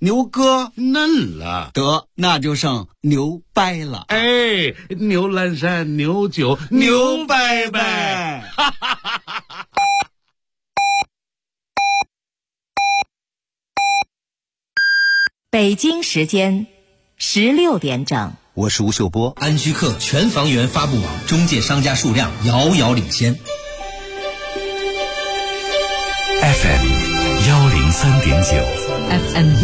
牛哥嫩了， 得那就剩牛掰了。 哎，牛栏山牛酒牛掰掰，哈哈哈哈哈！ 北京时间16点整。 我是吴秀波。 安居客全房源发布网中介商家数量遥遥领先。 FM 103.9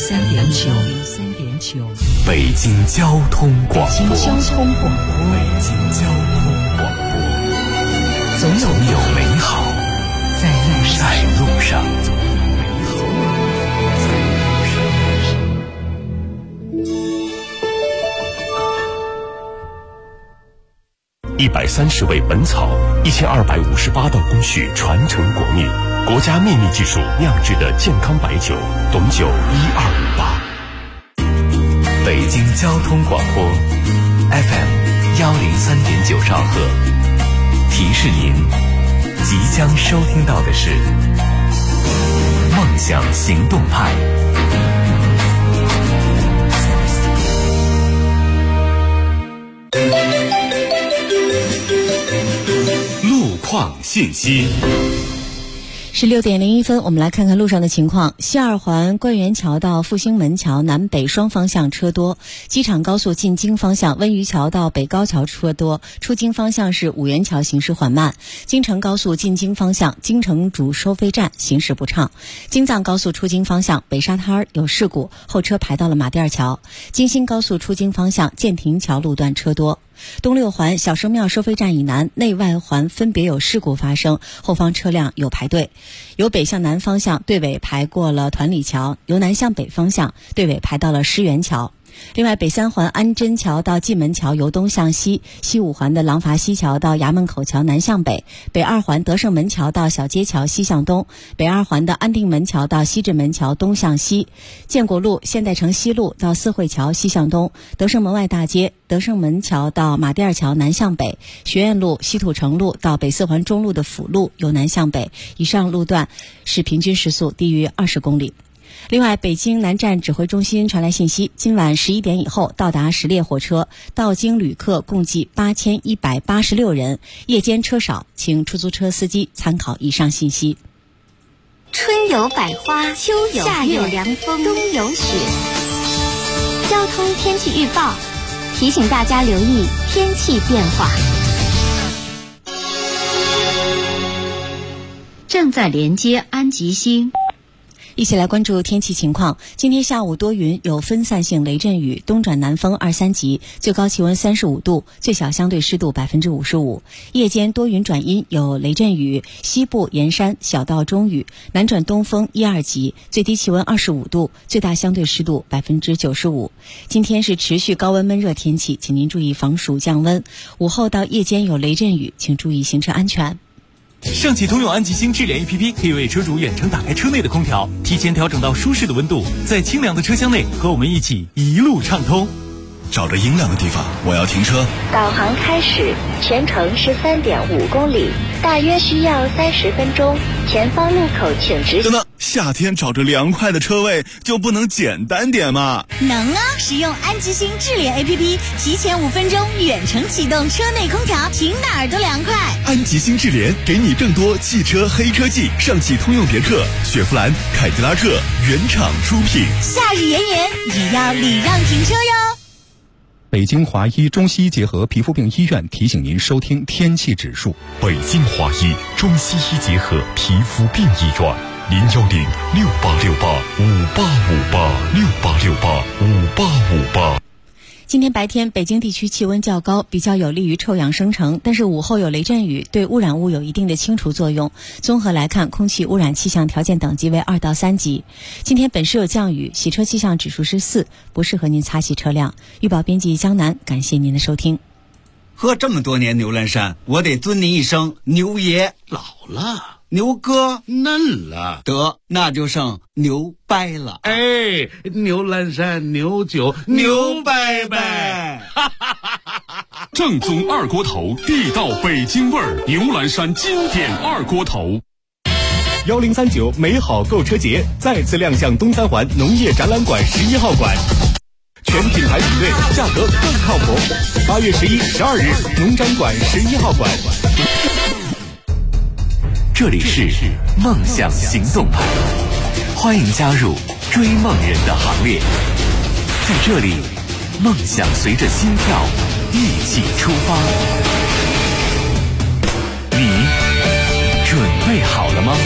北京交通广播。总有美好在路上。130味本草，1258道工序传承国秘，国家秘密技术酿制的健康白酒，董酒1258。北京交通广播 FM 103.9兆赫，提示您即将收听到的是梦想行动派。路况信息。 16点01分，我们来看看路上的情况。西二环官园桥到复兴门桥南北双方向车多，机场高速进京方向温榆桥到北高桥车多，出京方向是五原桥行驶缓慢。京承高速进京方向京承主收费站行驶不畅。京藏高速出京方向北沙滩有事故，后车排到了马甸桥。京新高速出京方向建亭桥路段车多。东六环小生庙收费站以南内外环分别有事故发生，后方车辆有排队。由北向南方向队尾排过了团里桥，由南向北方向队尾排到了狮园桥。另外，北三环安贞桥到蓟门桥由东向西，西五环的廊坊西桥到衙门口桥南向北，北二环德胜门桥到小街桥西向东，北二环的安定门桥到西直门桥东向西，建国路现代城西路到四惠桥西向东，德胜门外大街德胜门桥到马甸桥南向北，学院路西土城路到北四环中路的辅路由南向北，以上路段是平均时速低于20公里。另外，北京南站指挥中心传来信息，今晚11点以后到达10列火车，到京旅客共计8186人，夜间车少，请出租车司机参考以上信息。 春有百花，秋有夏有凉风，冬有雪。交通天气预报提醒大家留意天气变化。 正在连接安吉星。 一起来关注天气情况。今天下午多云，有分散性雷阵雨，东转南风2、3级，最高气温35度，最小相对湿度55%。夜间多云转阴，有雷阵雨，西部沿山小到中雨，南转东风1、2级，最低气温25度，最大相对湿度95%。今天是持续高温闷热天气，请您注意防暑降温。午后到夜间有雷阵雨，请注意行车安全。 上汽通用安吉星智联 APP 可以为车主远程打开车内的空调，提前调整到舒适的温度，在清凉的车厢内和我们一起一路畅通。 找着阴凉的地方，我要停车。 导航开始，全程是3.5公里，大约需要30分钟。前方路口请直行。 等等，夏天找着凉快的车位就不能简单点吗？ 能啊！使用安吉星智联 APP， 提前5分钟远程启动车内空调，停哪儿都凉快。 安吉星智联给你更多汽车黑科技，上汽通用别克、雪佛兰、凯迪拉克原厂出品。 夏日炎炎也要礼让停车哟。 北京华医中西医结合皮肤病医院提醒您收听天气指数。 北京华医中西医结合皮肤病医院，010-6868-5858，6868-5858。 今天白天北京地区气温较高，比较有利于臭氧生成，但是午后有雷阵雨，对污染物有一定的清除作用。综合来看，空气污染气象条件等级为2到3级。今天本市有降雨，洗车气象指数是4，不适合您擦洗车辆。预报编辑江南，感谢您的收听。 喝这么多年牛栏山，我得尊您一声牛爷。 老了， 牛哥嫩了， 得那就剩牛掰了。 哎，牛栏山牛酒牛掰掰， 正宗二锅头，地道北京味儿，牛栏山经典二锅头。 1039美好购车节再次亮相东三环农业展览馆11号馆，全品牌比对，价格更靠谱。8月11、12日，农展馆11号馆。 这里是梦想行动派，欢迎加入追梦人的行列。在这里，梦想随着心跳一起出发。你准备好了吗？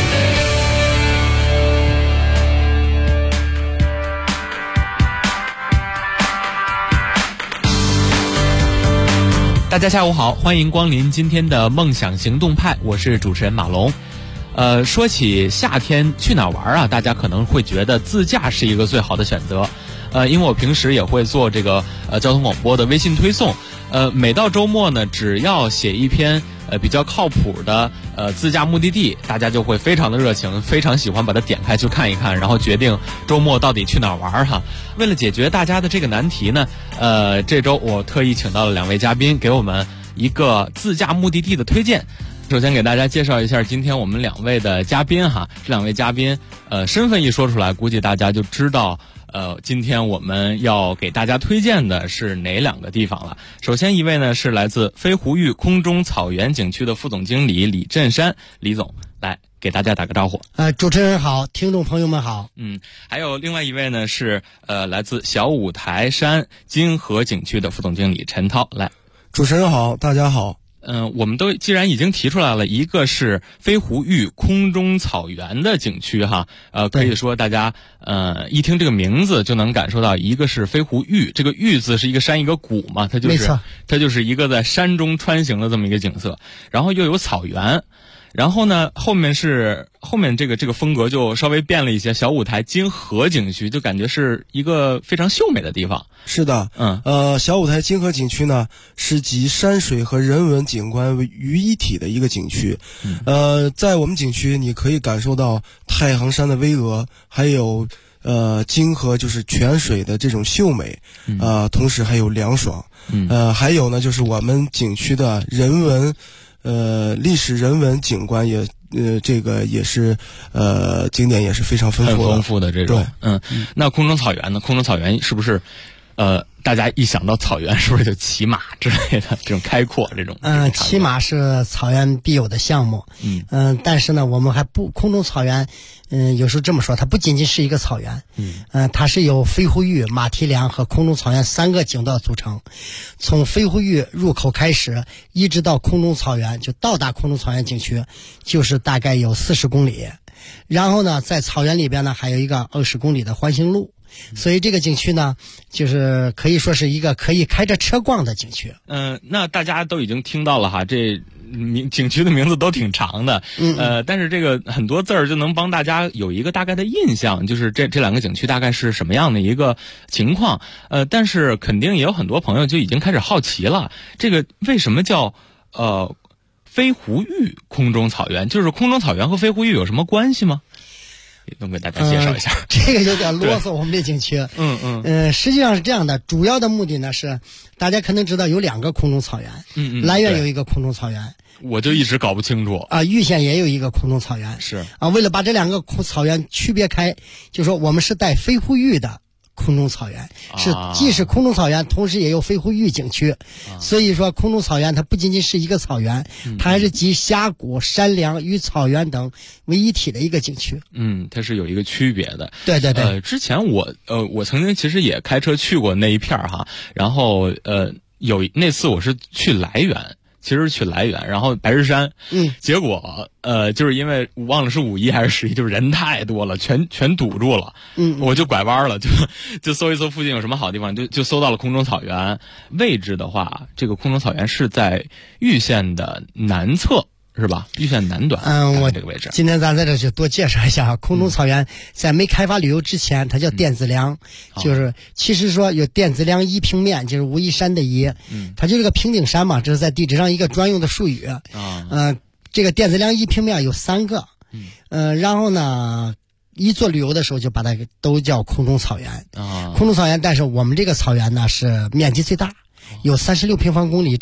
大家下午好，欢迎光临今天的梦想行动派，我是主持人马龙。说起夏天去哪玩啊，大家可能会觉得自驾是一个最好的选择。因为我平时也会做这个交通广播的微信推送，每到周末呢，只要写一篇比较靠谱的自驾目的地，大家就会非常的热情，非常喜欢把它点开去看一看，然后决定周末到底去哪儿玩哈。为了解决大家的这个难题呢，这周我特意请到了2位嘉宾，给我们一个自驾目的地的推荐。首先给大家介绍一下今天我们2位的嘉宾哈，这2位嘉宾身份一说出来，估计大家就知道今天我们要给大家推荐的是哪2个地方了。首先一位呢是来自飞狐峪空中草原景区的副总经理李振山，李总来给大家打个招呼。 主持人好，听众朋友们好。 还有另外一位呢是来自小五台山金河景区的副总经理陈涛，来。 主持人好，大家好。 我们都既然已经提出来了，一个是飞狐峪空中草原的景区哈，可以说大家一听这个名字就能感受到，一个是飞狐峪，这个峪字是一个山一个谷嘛，它就是一个在山中穿行的这么一个景色，然后又有草原。然后呢，后面这个风格就稍微变了一些，小五台金河景区就感觉是一个非常秀美的地方。 是的，小五台金河景区呢是集山水和人文景观于一体的一个景区。在我们景区你可以感受到太行山的巍峨，还有金河就是泉水的这种秀美，同时还有凉爽。还有呢就是我们景区的人文历史人文景观也这个也是景点也是非常丰富的， 很丰富的这种。那空中草原呢？空中草原是不是大家一想到草原是不是就骑马之类的这种开阔这种？ 骑马是草原必有的项目。但是呢，我们还不空中草原，有时候这么说，它不仅仅是一个草原。它是由飞狐峪、马蹄梁和空中草原3个景道组成。从飞狐峪入口开始，一直到空中草原，就到达空中草原景区，就是大概有40公里。然后呢，在草原里边呢，还有一个20公里的环形路。所以这个景区呢，就是可以说是一个可以开着车逛的景区。 那大家都已经听到了哈，这景区的名字都挺长的。但是这个很多字儿就能帮大家有一个大概的印象，就是这2个景区大概是什么样的一个情况。但是肯定也有很多朋友就已经开始好奇了，这个为什么叫飞狐峪空中草原？就是空中草原和飞狐峪有什么关系吗？能给大家介绍一下。 这个有点啰嗦，我们这景区。实际上是这样的，主要的目的呢是，大家可能知道有2个空中草原。涞源有一个空中草原， 我就一直搞不清楚。 玉县也有一个空中草原。 是为了把这2个草原区别开，就说我们是带飞狐峪的空中草原，既是空中草原，同时也有飞狐峪景区。所以说空中草原它不仅仅是一个草原，它还是集峡谷、山梁与草原等为一体的一个景区。 它是有一个区别的。 对对对。 之前我曾经其实也开车去过那一片哈，然后那次我是去来源。其实去来源，然后白日山，结果就是因为我忘了是5·1还是11，就是人太多了，全堵住了，我就拐弯了，就搜一搜附近有什么好地方，就搜到了空中草原。位置的话，这个空中草原是在玉县的南侧。是吧？玉县南端， 我这个位置。 今天咱在这就多介绍一下空中草原，在没开发旅游之前，它叫滇子梁，就是其实说有滇子梁一平面，就是武夷山的夷，它就是个平顶山嘛，这是在地质上一个专用的术语。这个滇子梁一平面有3个，然后呢，一做旅游的时候就把它都叫空中草原。空中草原，但是我们这个草原呢是面积最大。有36平方公里之大，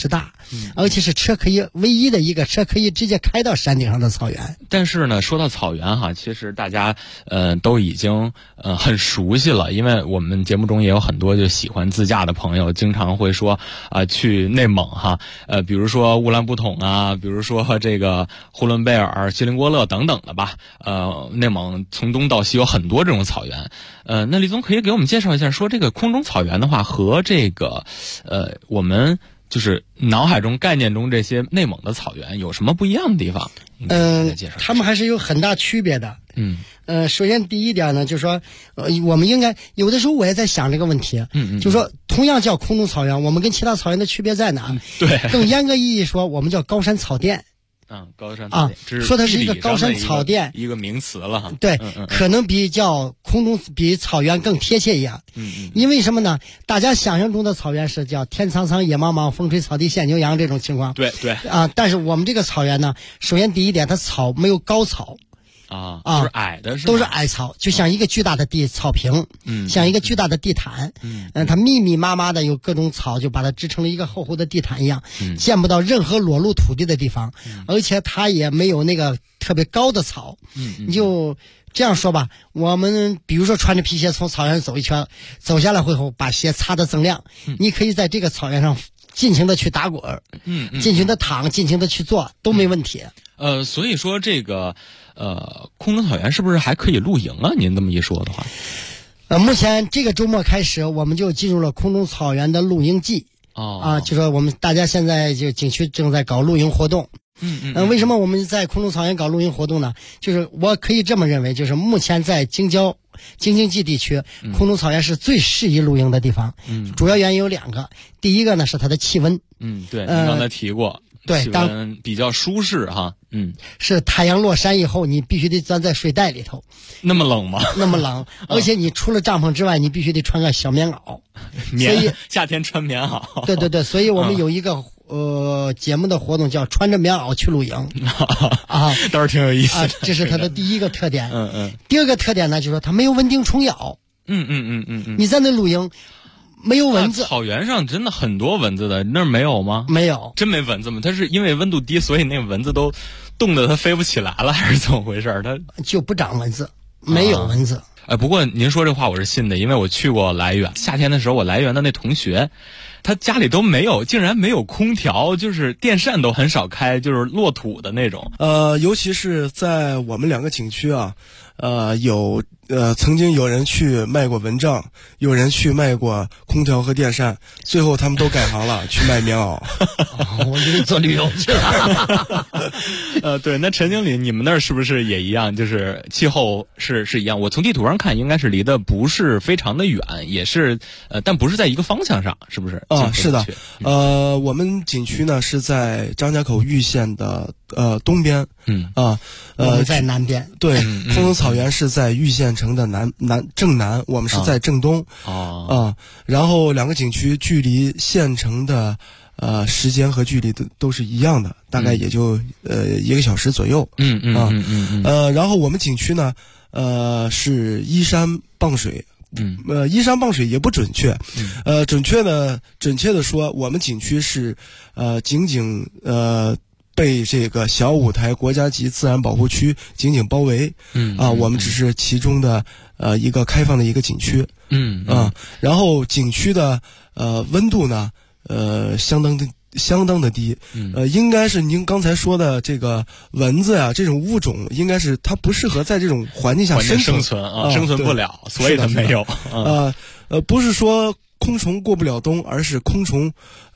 而且是唯一的一个车可以直接开到山顶上的草原。 但是呢，说到草原哈，其实大家都已经很熟悉了，因为我们节目中也有很多就喜欢自驾的朋友，经常会说去内蒙哈，比如说乌兰布统啊，比如说这个呼伦贝尔、锡林郭勒等等的吧。内蒙从东到西有很多这种草原。那李总可以给我们介绍一下，说这个空中草原的话和这个我们就是脑海中概念中这些内蒙的草原有什么不一样的地方？ 他们还是有很大区别的。首先第一点呢，就是说，我们应该有的时候我也在想这个问题。就是说，同样叫空中草原，我们跟其他草原的区别在哪？ 对， 更严格意义说，我们叫高山草甸。 高山草甸说它是一个高山草甸， 一个名词了哈。 对，可能比草原更贴切一样。因为什么呢？大家想象中的草原是叫天苍苍野茫茫风吹草低见牛羊这种情况。 对但是我们这个草原呢，首先第一点，它草没有高草。 都是矮的， 都是矮草，就像一个巨大的草坪，像一个巨大的地毯，它密密麻麻的有各种草，就把它织成了一个厚厚的地毯一样，见不到任何裸露土地的地方，而且它也没有那个特别高的草，你就这样说吧，我们比如说穿着皮鞋从草原走一圈，走下来会后把鞋擦得锃亮，你可以在这个草原上尽情的去打滚，尽情的躺，尽情的去做，都没问题。 所以说这个空中草原是不是还可以露营啊？您这么一说的话， 目前这个周末开始，我们就进入了空中草原的露营季。就说我们大家现在就景区正在搞露营活动。为什么我们在空中草原搞露营活动呢？就是我可以这么认为，就是目前在京津冀地区，空中草原是最适宜露营的地方。主要原因有两个，第一个呢是它的气温。 对，您刚才提过。 对， 当比较舒适哈， 是太阳落山以后，你必须得钻在睡袋里头。 那么冷吗？ 那么冷，而且你除了帐篷之外，你必须得穿个小棉袄。所以夏天穿棉袄。 对，所以我们有一个节目的活动叫穿着棉袄去露营倒是挺有意思这是它的第一个特点。第二个特点呢，就是说它没有蚊叮虫咬。你在那露营。没有蚊子， 草原上真的很多蚊子的，那儿没有吗？ 没有， 真没蚊子吗？它是因为温度低，所以那个蚊子都冻得它飞不起来了，还是怎么回事？它就不长蚊子，没有蚊子。 不过您说这话我是信的，因为我去过涞源，夏天的时候我涞源的那同学，他家里都没有，竟然没有空调，就是电扇都很少开，就是落土的那种。 尤其是在我们两个景区啊，曾经有人去卖过蚊帐，有人去卖过空调和电扇，最后他们都改行了，去卖棉袄。 我就做旅游去了。 对，那陈经理，你们那儿是不是也一样？就是气候是一样？我从地图上看，应该是离得不是非常的远，也是但不是在一个方向上，是不是？ 是的。我们景区呢是在张家口玉县的东边。 我们在南边。 对，空中草原是在玉县城的正南，我们是在正东。然后两个景区距离县城的时间和距离都是一样的，大概也就1个小时左右。然后我们景区呢是依山傍水。依山傍水也不准确。准确的说，我们景区是仅被这个小五台国家级自然保护区紧紧包围。我们只是其中的一个开放的一个景区。然后景区的温度呢相当的低。应该是您刚才说的这个蚊子啊，这种物种应该是它不适合在这种环境下生存生存不了，所以它没有。 不是说空虫过不了冬，而是空虫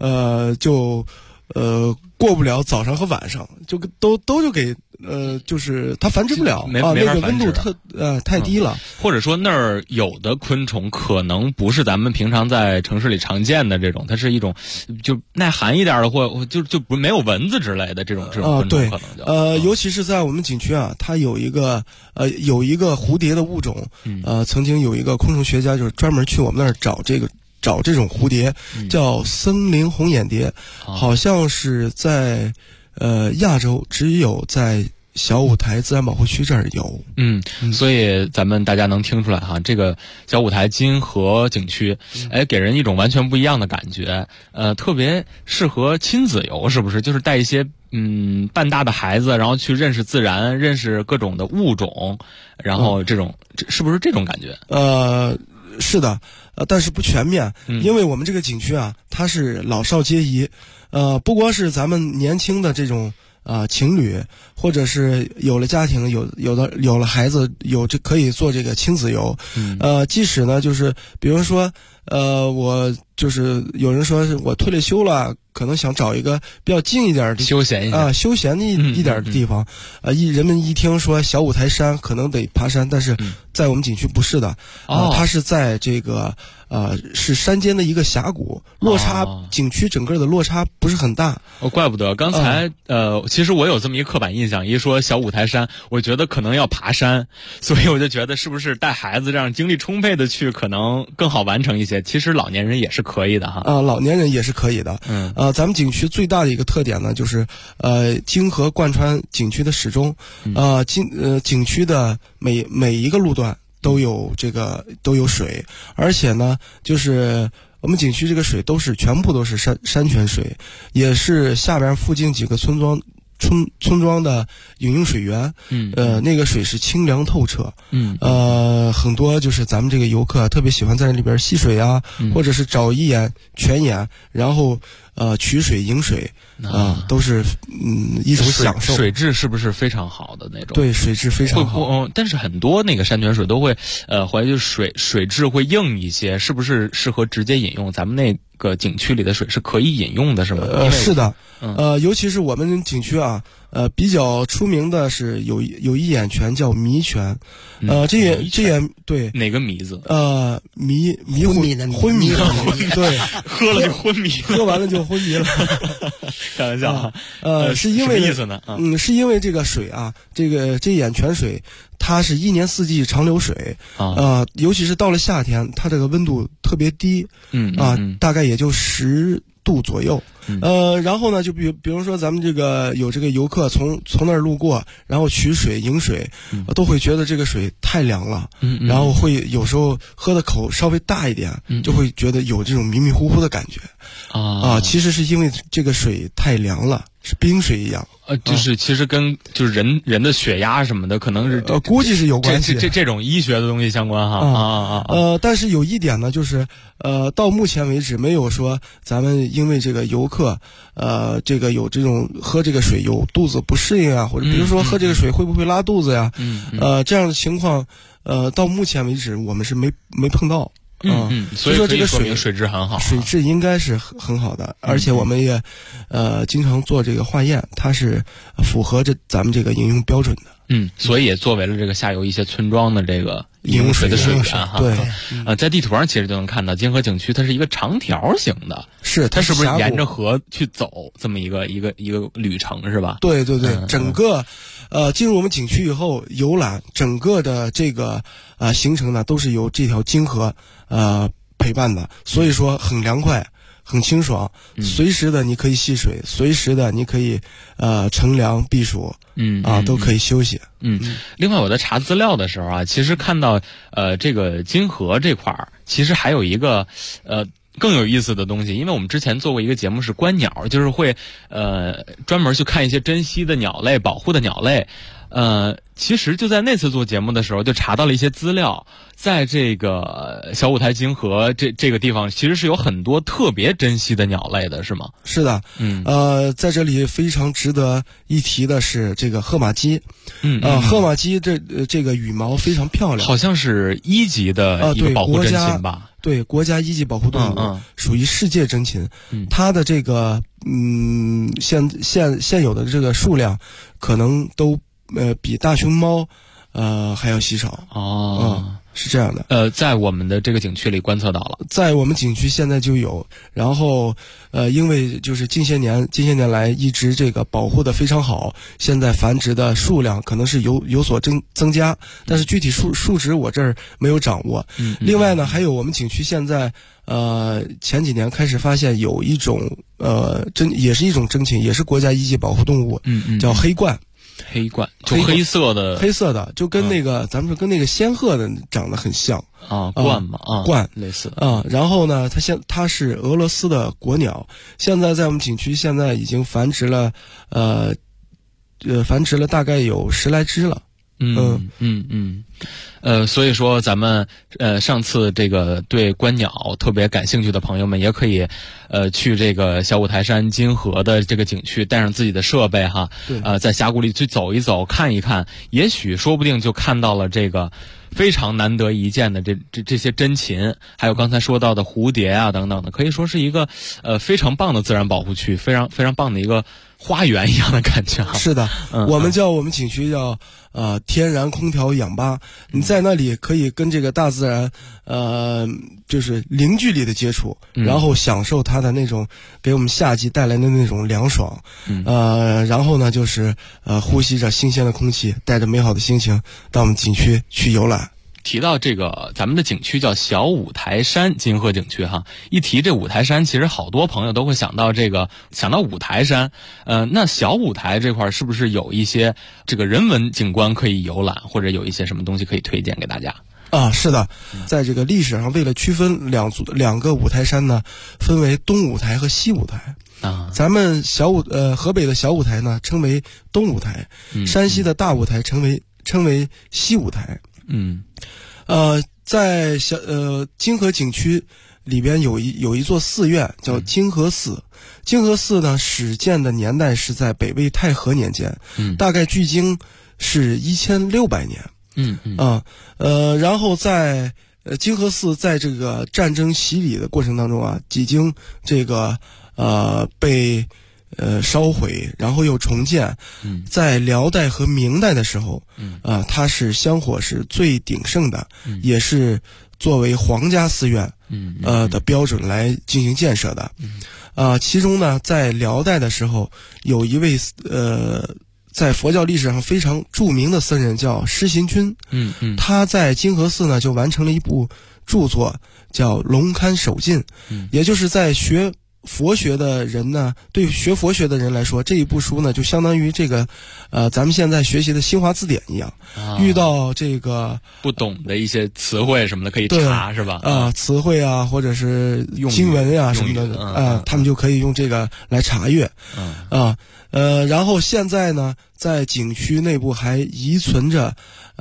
过不了早上和晚上，就给就是它繁殖不了。 没法繁殖。 那个温度太低了。 或者说那儿有的昆虫可能不是咱们平常在城市里常见的这种，它是一种就耐寒一点的，或就不没有蚊子之类的这种昆虫对， 可能尤其是在我们景区啊，它有一个蝴蝶的物种。曾经有一个昆虫学家就是专门去我们那儿找这种蝴蝶，叫森林红眼蝶，好像是在亚洲只有在小五台自然保护区这儿有。 所以咱们大家能听出来哈，这个小五台金河景区，给人一种完全不一样的感觉，特别适合亲子游，是不是？就是带一些半大的孩子，然后去认识自然，认识各种的物种，然后是不是这种感觉？ 是的，但是不全面，因为我们这个景区啊，它是老少皆宜，不光是咱们年轻的这种情侣，或者是有了家庭，有了孩子，可以做这个亲子游，即使呢，就是比如说，我就是有人说我退了休了，可能想找一个比较近一点的休闲一下休闲的一点的地方，人们一听说小五台山可能得爬山，但是在我们景区不是的，它是在这个是山间的一个峡谷，落差景区整个的落差不是很大。 怪不得刚才其实我有这么一个刻板印象，一说小五台山，我觉得可能要爬山，所以我就觉得是不是带孩子这样精力充沛的去，可能更好完成一些。其实老年人也是可以的哈。 老年人也是可以的。咱们景区最大的一个特点呢，就是泾河贯穿景区的始终，景区的每一个路段都有水，而且呢，就是我们景区这个水全部都是山泉水，也是下边附近几个村庄的饮用水源，那个水是清凉透彻，很多就是咱们这个游客特别喜欢在里边戏水啊，或者是找一眼泉眼，然后取水饮水都是一种享受。 水质是不是非常好的那种？ 对，水质非常好。 但是很多那个山泉水都会怀疑水质会硬一些，是不是适合直接饮用？咱们那个景区里的水是可以饮用的，是吗？ 是的，尤其是我们景区啊，比较出名的是有一眼泉叫迷泉，这眼对哪个迷字？ 昏迷的迷，对， 喝了就昏迷， 喝完了就昏迷了。 开玩笑是因为什么意思呢？ 是因为这个水啊，这眼泉水，它是一年四季长流水尤其是到了夏天，它这个温度特别低，大概也就10度左右。然后呢，就比如说咱们有这个游客从那儿路过，然后取水饮水，都会觉得这个水太凉了，然后会有时候喝的口稍微大一点，就会觉得有这种迷迷糊糊的感觉其实是因为这个水太凉了，是冰水一样。 就是其实跟就是人的血压什么的，可能是估计是有关系。 这种医学的东西相关哈。 但是有一点呢，就是到目前为止没有说咱们因为这个游客有这种喝这个水有肚子不适应啊，或者比如说喝这个水会不会拉肚子呀？这样的情况到目前为止我们是没碰到。 所以说这个水质很好， 水质应该是很好的，而且我们也经常做这个化验，它是符合咱们这个饮用标准的。 所以也作为了这个下游一些村庄的这个饮用水的水源哈。 对， 在地图上其实就能看到泾河景区，它是一个长条形的，它是不是沿着河去走这么一个旅程是吧？ 对，整个进入我们景区以后游览，整个的这个行程呢都是由这条泾河陪伴的，所以说很凉快。很清爽，随时的你可以戏水，随时的你可以乘凉避暑，都可以休息。 另外我在查资料的时候啊，其实看到这个泾河这块儿，其实还有一个更有意思的东西，因为我们之前做过一个节目是观鸟，就是会专门去看一些珍稀的鸟类、保护的鸟类。其实就在那次做节目的时候，就查到了一些资料，在这个小五台泾河这个地方，其实是有很多特别珍稀的鸟类的，是吗？ 是的，在这里非常值得一提的是这个褐马鸡，褐马鸡这个羽毛非常漂亮， 好像是1级的一个保护珍禽吧？ 对，国家1级保护动物，属于世界珍禽。它的这个现有的这个数量，可能都比大熊猫还要稀少是这样的。 在我们的这个景区里观测到了， 在我们景区现在就有。然后因为就是近些年来一直这个保护的非常好，现在繁殖的数量可能是有所增加，但是具体数值我这儿没有掌握。另外呢，还有我们景区现在前几年开始发现有一种也是一种珍禽，也是国家1级保护动物，叫黑鹳。 黑冠就黑色的， 就跟那个咱们说跟那个仙鹤的长得很像啊，鹳嘛啊， 鹳类似啊。然后呢，它是俄罗斯的国鸟，现在在我们景区现在已经繁殖了大概有10来只了。 所以说咱们上次这个对观鸟特别感兴趣的朋友们，也可以去这个小五台山金河的这个景区，带上自己的设备哈，在峡谷里去走一走，看一看，也许说不定就看到了这个非常难得一见的这些真禽，还有刚才说到的蝴蝶啊等等的，可以说是一个非常棒的自然保护区，非常非常棒的一个花园一样的感觉。 是的，我们景区叫天然空调氧吧，你在那里可以跟这个大自然就是零距离的接触，然后享受它的那种给我们夏季带来的那种凉爽，然后呢就是呼吸着新鲜的空气，带着美好的心情到我们景区去游览。 提到这个咱们的景区叫小五台山金河景区哈，一提这五台山，其实好多朋友都会想到五台山。那小五台这块是不是有一些这个人文景观可以游览，或者有一些什么东西可以推荐给大家？ 啊，是的，在这个历史上，为了区分两个五台山呢，分为东五台和西五台。咱们河北的小五台呢称为东五台，山西的大五台称为西五台。在金河景区里边有一座寺院叫金河寺。金河寺呢始建的年代是在北魏太和年间，大概距今是1600年。然后在金河寺在这个战争洗礼的过程当中啊，几经这个被烧毁，然后又重建。在辽代和明代的时候，它是香火是最鼎盛的，也是作为皇家寺院的标准来进行建设的。其中呢，在辽代的时候，有一位在佛教历史上非常著名的僧人叫施行君。他在金河寺呢就完成了一部著作叫《龙龛首进》，也就是在学佛学的人呢，对学佛学的人来说，这一部书呢就相当于这个咱们现在学习的新华字典一样。遇到这个不懂的一些词汇什么的可以查，是吧？ 词汇啊，或者是经文啊什么的他们就可以用这个来查阅。然后现在呢，在景区内部还遗存着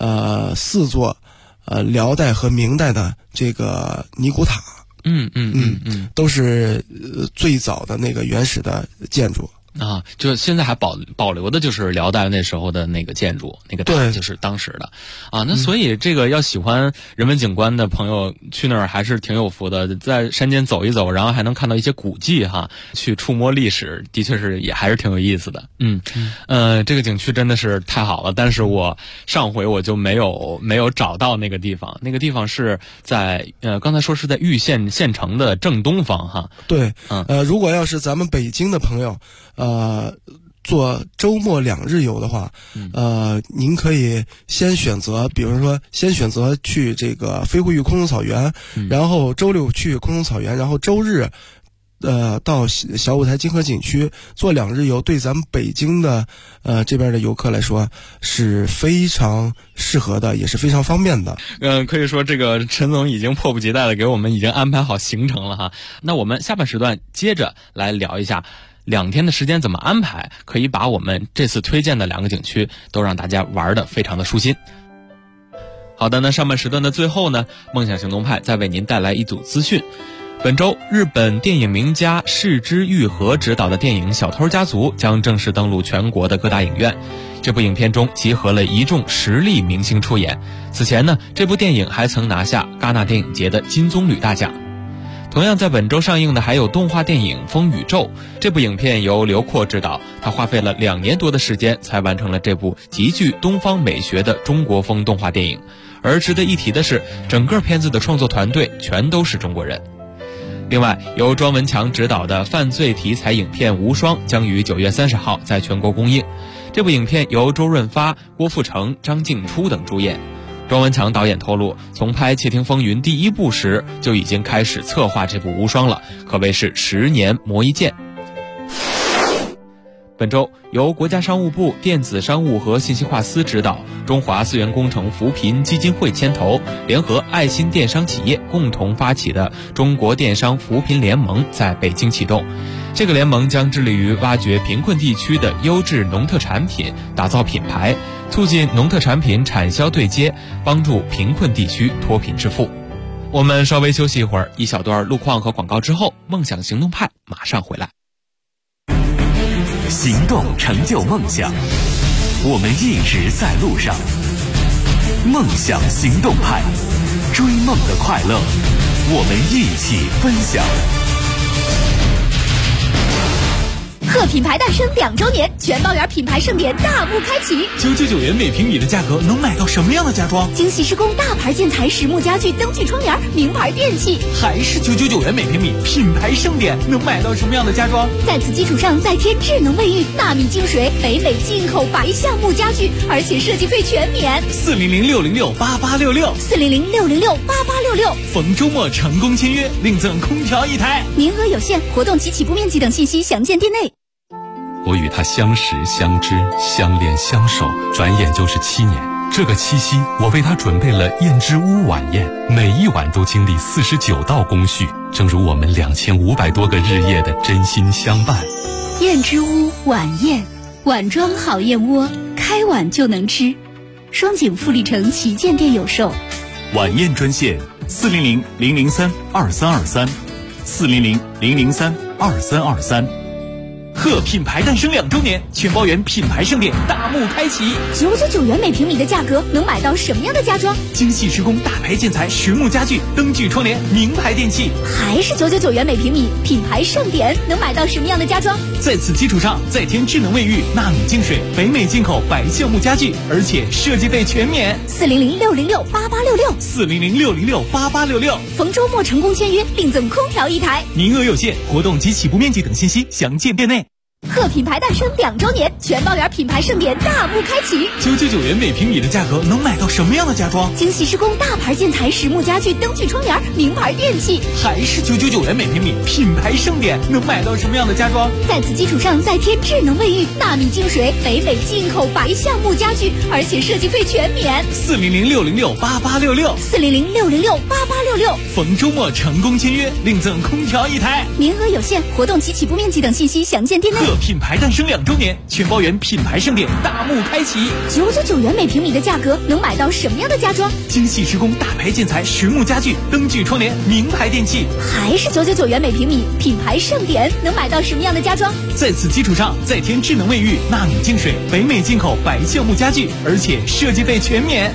4座辽代和明代的这个尼古塔。都是最早的那个原始的建筑啊，就现在还保留的就是辽代那时候的那个建筑，那个塔就是当时的啊。那所以这个要喜欢人文景观的朋友去那儿还是挺有福的，在山间走一走，然后还能看到一些古迹哈，去触摸历史，的确是也还是挺有意思的。这个景区真的是太好了，但是我上回我就没有找到那个地方，那个地方是在刚才说是在玉县县城的正东方哈。 对，如果要是咱们北京的朋友做周末2日游的话，您可以先选择，比如说先选择去这个飞狐峪空中草原，然后周六去空中草原，然后周日到小五台金河景区做2日游，对咱们北京的这边的游客来说是非常适合的，也是非常方便的。 可以说这个陈总已经迫不及待的给我们已经安排好行程了哈。那我们下半时段接着来聊一下2天的时间怎么安排，可以把我们这次推荐的2个景区都让大家玩得非常的舒心。好的，那上半时段的最后呢，梦想行动派再为您带来一组资讯。本周，日本电影名家市之愈合执导的电影《小偷家族》将正式登陆全国的各大影院。这部影片中集合了一众实力明星出演。此前呢，这部电影还曾拿下戛纳电影节的金棕榈大奖。同样在本周上映的还有动画电影《风宇宙》，这部影片由刘阔执导，他花费了2年多的时间才完成了这部极具东方美学的中国风动画电影。而值得一提的是，整个片子的创作团队全都是中国人。另外，由庄文强执导的犯罪题材影片《无双》将于9月30号在全国公映。这部影片由周润发、郭富城、张静初等主演。庄文强导演透露，从拍《窃听风云》第1部时就已经开始策划这部《无双》了，可谓是10年磨一剑。本本周由国家商务部电子商务和信息化司指导，中华资源工程扶贫基金会牵头，联合爱心电商企业共同发起的中国电商扶贫联盟在北京启动。这个联盟将致力于挖掘贫困地区的优质农特产品，打造品牌，促进农特产品产销对接，帮助贫困地区脱贫致富。我们稍微休息一会儿，一小段路况和广告之后，梦想行动派马上回来。 行动成就梦想，我们一直在路上。梦想行动派，追梦的快乐，我们一起分享。 贺品牌诞生2周年，全包圆品牌盛典大幕开启。 999元每平米的价格能买到什么样的家装？ 精细施工大牌建材、实木家具、灯具窗帘、名牌电器， 还是999元每平米，品牌盛典能买到什么样的家装？ 在此基础上再添智能卫浴、纳米净水、北美进口白橡木家具，而且设计费全免。 400-606-8866，400-606-8866，逢周末成功签约，另赠空调1台， 名额有限，活动及起步面积等信息详见店内。 我与他相识、相知、相恋、相守，转眼就是7年。这个七夕，我为他准备了燕之屋晚宴，每一晚都经历49道工序，正如我们2500多个日夜的真心相伴。 燕之屋晚宴，碗装好燕窝，开碗就能吃。双井富力城旗舰店有售。 晚宴专线400-003-2323，400-003-2323。 贺品牌诞生2周年，全包圆品牌盛典大幕开启。 999元每平米的价格能买到什么样的家装？ 精细施工大牌建材、实木家具、灯具窗帘、名牌电器， 还是999元每平米，品牌盛典能买到什么样的家装？ 在此基础上再添智能卫浴、纳米净水、北美进口白橡木家具，而且设计费全免。 400-606-8866，400-606-8866，逢周末成功签约，另赠空调1台， 名额有限，活动及起步面积等信息详见店内。 贺品牌诞生2周年，全包圆品牌盛典大幕开启。 999元每平米的价格能买到什么样的家装？ 精细施工大牌建材、实木家具、灯具窗帘、名牌电器， 还是999元每平米，品牌盛典能买到什么样的家装？ 在此基础上再添智能卫浴、纳米净水、北美进口白橡木家具，而且设计费全免。 400-606-8866，400-606-8866，逢周末成功签约，另赠空调1台， 名额有限，活动及起步面积等信息详见店内。 品牌诞生2周年，全包圆品牌盛典大幕开启。 999元每平米的价格能买到什么样的家装？ 精细施工大牌建材、实木家具、灯具窗帘、名牌电器， 还是999元每平米，品牌盛典能买到什么样的家装？ 在此基础上再添智能卫浴、纳米净水、北美进口白橡木家具，而且设计费全免。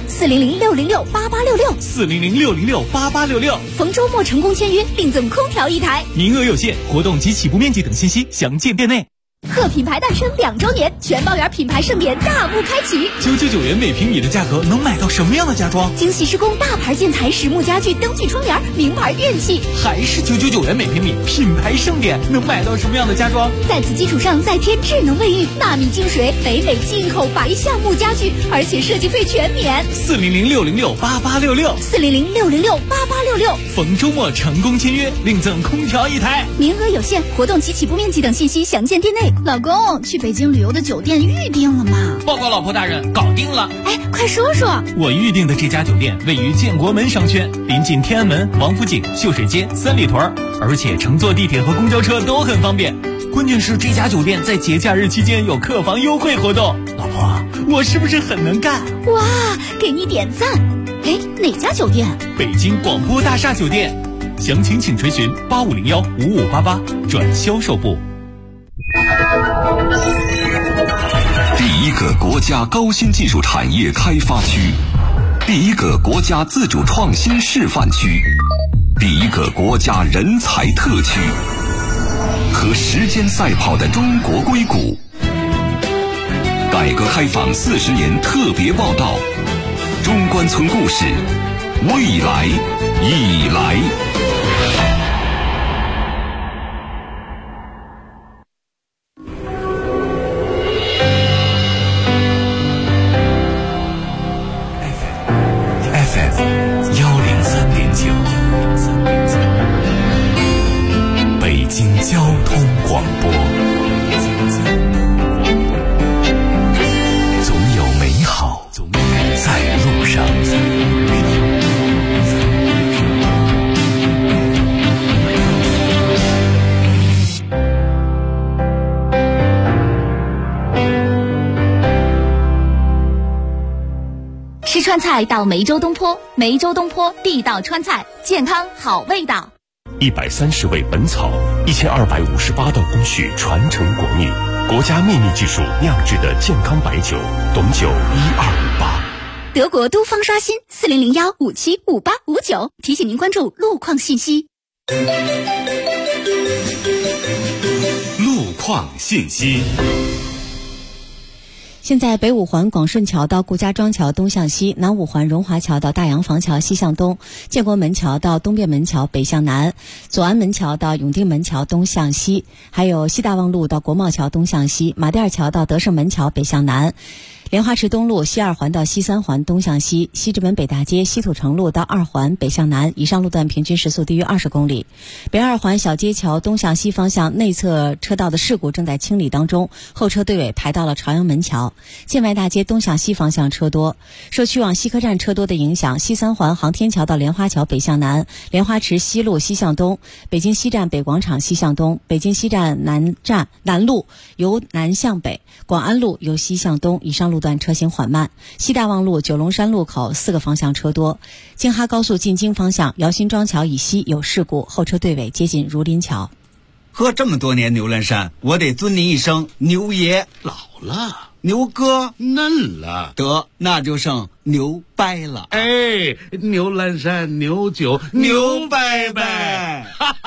400-606-8866，400-606-8866，逢周末成功签约，另赠空调1台， 名额有限，活动及起步面积等信息详见店内。 贺品牌诞生2周年，全包圆品牌盛典大幕开启。 999元每平米的价格能买到什么样的家装？ 精细施工大牌建材、实木家具、灯具窗帘、名牌电器， 还是999元每平米，品牌盛典能买到什么样的家装？ 在此基础上再添智能卫浴、纳米净水、北美进口白橡木家具，而且设计费全免。 400-606-8866，400-606-8866，逢周末成功签约，另赠空调1台， 名额有限，活动及起步面积等信息详见店内。老公，去北京旅游的酒店预定了吗？ 报告老婆大人，搞定了。 哎，快说说。 我预定的这家酒店位于建国门商圈，临近天安门、王府井、秀水街、三里屯，而且乘坐地铁和公交车都很方便。关键是这家酒店在节假日期间有客房优惠活动。老婆，我是不是很能干？ 哇，给你点赞。哎，哪家酒店？ 北京广播大厦酒店。详情请垂询8501-5588转销售部。 第一个国家高新技术产业开发区，第一个国家自主创新示范区，第一个国家人才特区，和时间赛跑的中国硅谷。改革开放40年特别报道，中关村故事，未来已来。 北京交通广播。 川菜到梅州东坡，梅州东坡地道川菜，健康好味道。 130味本草，1258道工序传承国秘，国家秘密技术酿制的健康白酒，懂酒1258。 德国都方刷新4001575859，提醒您关注路况信息。 路况信息。 现在北五环广顺桥到顾家庄桥东向西，南五环荣华桥到大洋房桥西向东，建国门桥到东便门桥北向南，左安门桥到永定门桥东向西，还有西大望路到国贸桥东向西，马甸桥到德胜门桥北向南，莲花池东路西二环到西三环东向西，西直门北大街西土城路到二环北向南，以上路段平均时速低于20公里。北二环小街桥东向西方向内侧车道的事故正在清理当中，后车队尾排到了朝阳门桥。建外大街东向西方向车多，受去往西客站车多的影响，西三环航天桥到莲花桥北向南，莲花池西路西向东，北京西站北广场西向东，北京西站南路由南向北，广安路由西向东，以上路段车行缓慢。西大望路九龙山路口4个方向车多，京哈高速进京方向姚辛庄桥以西有事故，后车队尾接近儒林桥。 喝这么多年牛栏山，我得尊您一声牛爷。 老了， 牛哥嫩了， 得那就剩牛掰了。 哎，牛栏山牛酒牛掰掰。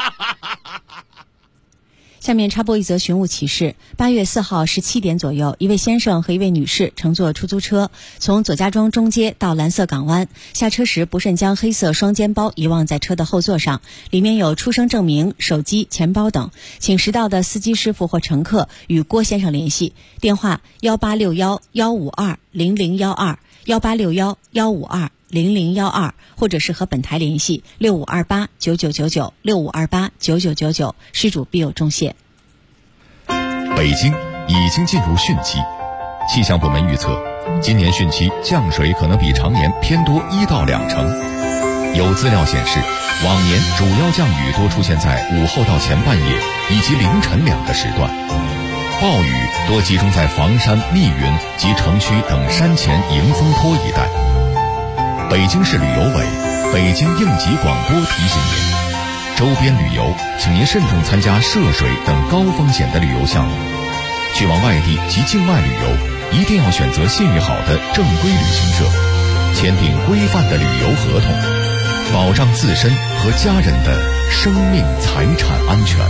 下面插播一则寻物启事。8月4号17点左右，一位先生和一位女士乘坐出租车从左家庄中街到蓝色港湾，下车时不慎将黑色双肩包遗忘在车的后座上，里面有出生证明、手机、钱包等，请识到的司机师傅或乘客与郭先生联系，电话1861-152-0012 1861-152-0012，或者是和本台联系6528-9999 6528-9999，施主必有重谢。 北京已经进入汛期，气象部门预测，今年汛期降水可能比常年偏多1到2成。有资料显示，往年主要降雨多出现在午后到前半夜以及凌晨2个时段，暴雨多集中在房山、密云及城区等山前迎风坡一带。北京市旅游委、北京应急广播提醒您，周边旅游请您慎重参加涉水等高风险的旅游项目。去往外地及境外旅游，一定要选择信誉好的正规旅行社，签订规范的旅游合同，保障自身和家人的生命财产安全。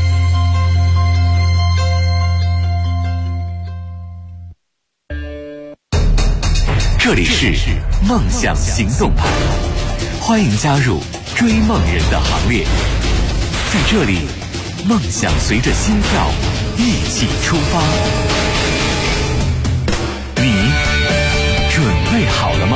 这里是梦想行动派，欢迎加入追梦人的行列。在这里，梦想随着心跳一起出发。你准备好了吗？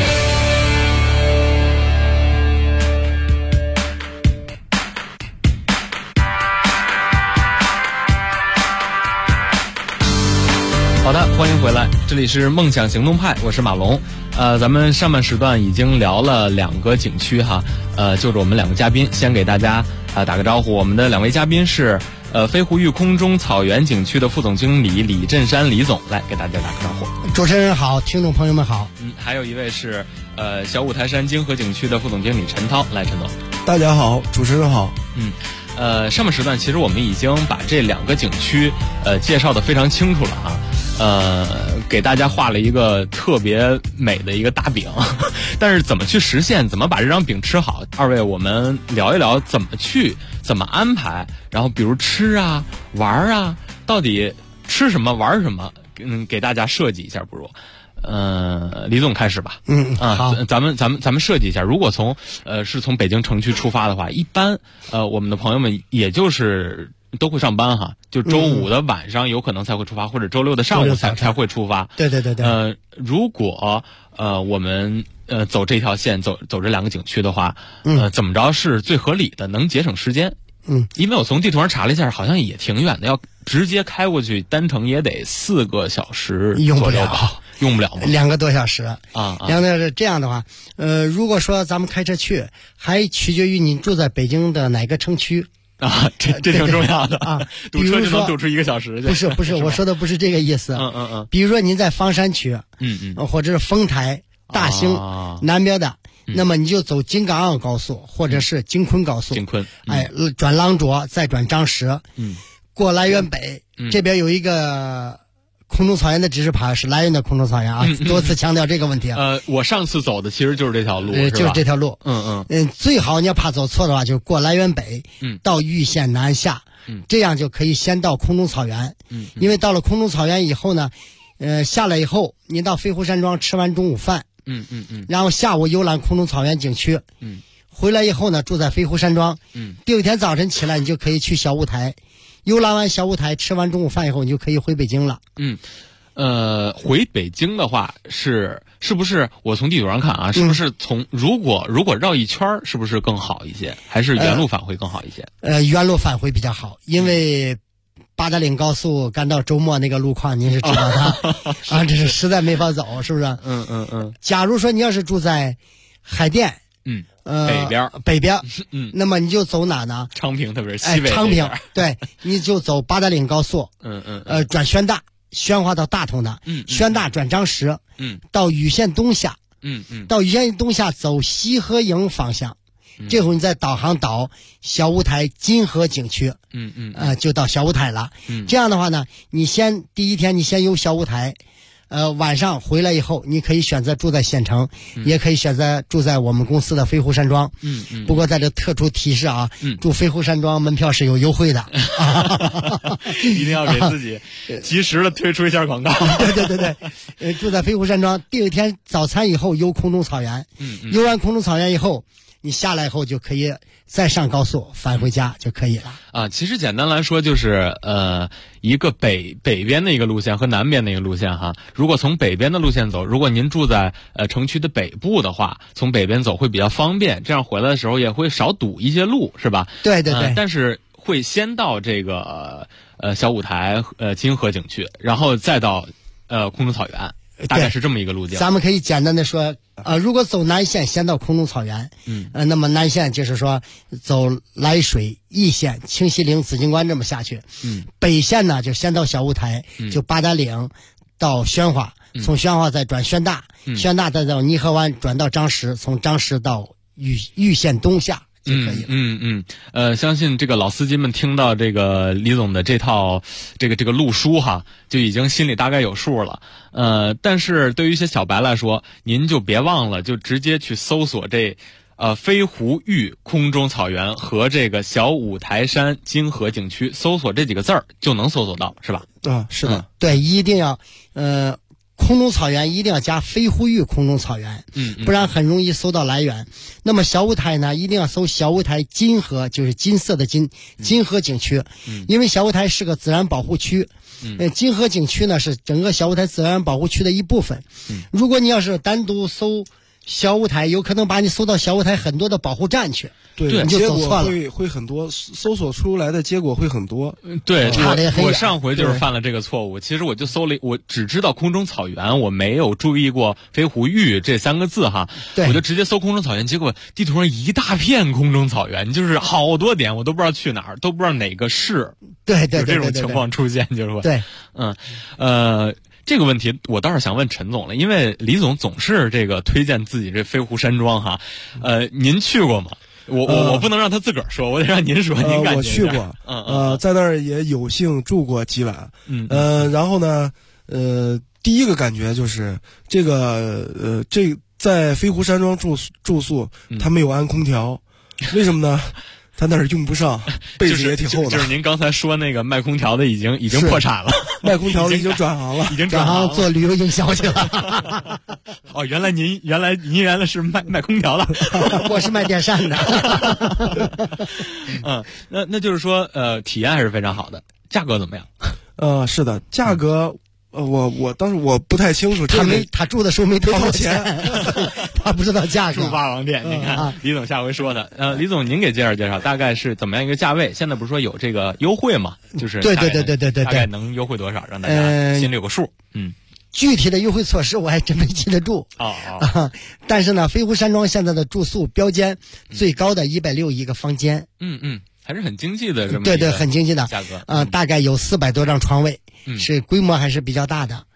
好的，欢迎回来，这里是梦想行动派，我是马龙。咱们上半时段已经聊了2个景区哈，就着我们2个嘉宾，先给大家打个招呼。我们的2位嘉宾是飞狐峪空中草原景区的副总经理李振山李总，来给大家打个招呼。 主持人好，听众朋友们好。 还有一位是小五台山金河景区的副总经理陈涛，来陈总。 大家好，主持人好。 上半时段其实我们已经把这2个景区介绍的非常清楚了哈。给大家画了一个特别美的一个大饼，但是怎么去实现，怎么把这张饼吃好？2位我们聊一聊怎么安排，然后比如吃啊、玩啊，到底吃什么玩什么，给大家设计一下，不如。李总开始吧。 好， 咱们设计一下，如果是从北京城区出发的话，一般我们的朋友们也就是都会上班哈，就周5的晚上有可能才会出发，或者周6的上午才会出发。 对。 如果我们走这条线，走这2个景区的话，怎么着是最合理的，能节省时间？因为我从地图上查了一下，好像也挺远的，要直接开过去，单程也得4个小时左右吧。用不了吗 ？2个多小时啊。 然后这样的话，如果说咱们开车去，还取决于你住在北京的哪个城区啊，这挺重要的啊。 堵车就能堵出1个小时去。 不是，我说的不是这个意思。比如说您在房山区，或者是丰台， 大兴南边的，那么你就走京港澳高速或者是京昆高速，转郎卓再转张石，过来源北，这边有一个空中草原的指示牌，是来源的空中草原啊，多次强调这个问题。 我上次走的其实就是这条路， 就是这条路。最好你要怕走错的话，就过来源北，到玉县南下，这样就可以先到空中草原。因为到了空中草原以后呢，下来以后，你到飞狐山庄吃完中午饭，然后下午游览空中草原景区，回来以后呢，住在飞狐山庄，第二天早晨起来，你就可以去小雾台，游览完小雾台，吃完中午饭以后，你就可以回北京了。 回北京的话是不是我从地图上看啊，是不是从如果绕一圈是不是更好一些，还是原路返回更好一些？ 原路返回比较好，因为八达岭高速赶到周末那个路况您是知道的啊，这是实在没法走，是不是？假如说你要是住在海淀，北边，那么你就走哪呢？ 昌平，特别是西北昌平，对，你就走八达岭高速，转宣大，宣化到大同的，宣大转张石，到禹县东下，到禹县东下走西河营方向，这会儿你再导航导小雾台金河景区，就到小雾台了。这样的话呢，第一天你先游小雾台，晚上回来以后，你可以选择住在县城，也可以选择住在我们公司的飞狐山庄。不过在这特殊提示啊，住飞狐山庄门票是有优惠的， 一定要给自己及时的推出一下广告。 对，住在飞狐山庄，第二天早餐以后游空中草原，游完空中草原以后，你下来以后就可以再上高速返回家就可以了。 其实简单来说就是一个北边的一个路线和南边的一个路线哈。如果从北边的路线走，如果您住在城区的北部的话，从北边走会比较方便，这样回来的时候也会少堵一些路，是吧？ 对。 但是会先到这个小舞台金河景区，然后再到空中草原。大概是这么一个路径。 咱们可以简单的说，如果走南线先到空中草原，那么南线就是说走涞水、易县、清西陵、紫荆关这么下去，北线呢就先到小雾台，就八达岭到宣化，从宣化再转宣大，宣大再到泥河湾转到张石，从张石到玉县东下。就可以了。相信这个老司机们听到这个李总的这套这个路书哈，就已经心里大概有数了。但是对于一些小白来说，您就别忘了，就直接去搜索这飞狐峪空中草原和这个小五台山金河景区，搜索这几个字儿就能搜索到，是吧？ 是的，对，一定要空中草原一定要加飞狐峪空中草原，不然很容易搜到来源。那么小雾台呢，一定要搜小雾台金河，就是金色的金河景区，因为小雾台是个自然保护区，金河景区呢是整个小雾台自然保护区的一部分。如果你要是单独搜小雾台，有可能把你搜到小雾台很多的保护站去， 对， 你就走错了， 会很多，搜索出来的结果会很多。 对，我上回就是犯了这个错误。其实我就搜了，我只知道空中草原，我没有注意过飞狐峪这3个字哈。我就直接搜空中草原，结果地图上一大片空中草原，就是好多点我都不知道去哪儿，都不知道哪个市。 对， 有这种情况出现，就是说， 对， 这个问题我倒是想问陈总了，因为李总总是这个推荐自己这飞狐山庄哈，您去过吗？我不能让他自个儿说，我得让您说，您感觉。 我去过，在那儿也有幸住过几晚，然后呢，第一个感觉就是这个在飞狐山庄住宿，它没有安空调，为什么呢？他那儿用不上，被子也挺厚的。 就是您刚才说那个卖空调的已经破产了， 卖空调的已经转行了， 已经转行做旅游营销去了。 原来您原来是卖空调的， 我是卖电扇的。 那就是说体验还是非常好的，价格怎么样？ 是的，价格。我当时我不太清楚， 他住的时候没掏过钱，他不知道价格。 住霸王店，你看李总下回说的。李总您给介绍，大概是怎么样一个价位？现在不是说有这个优惠吗？就是对， 大概能优惠多少，让大家心里有个数。 具体的优惠措施我还真没记得住。但是呢，飞狐山庄现在的住宿标间最高的160一个房间。 还是很经济的， 对，很经济的价格。 大概有400多张床位，是规模还是比较大的。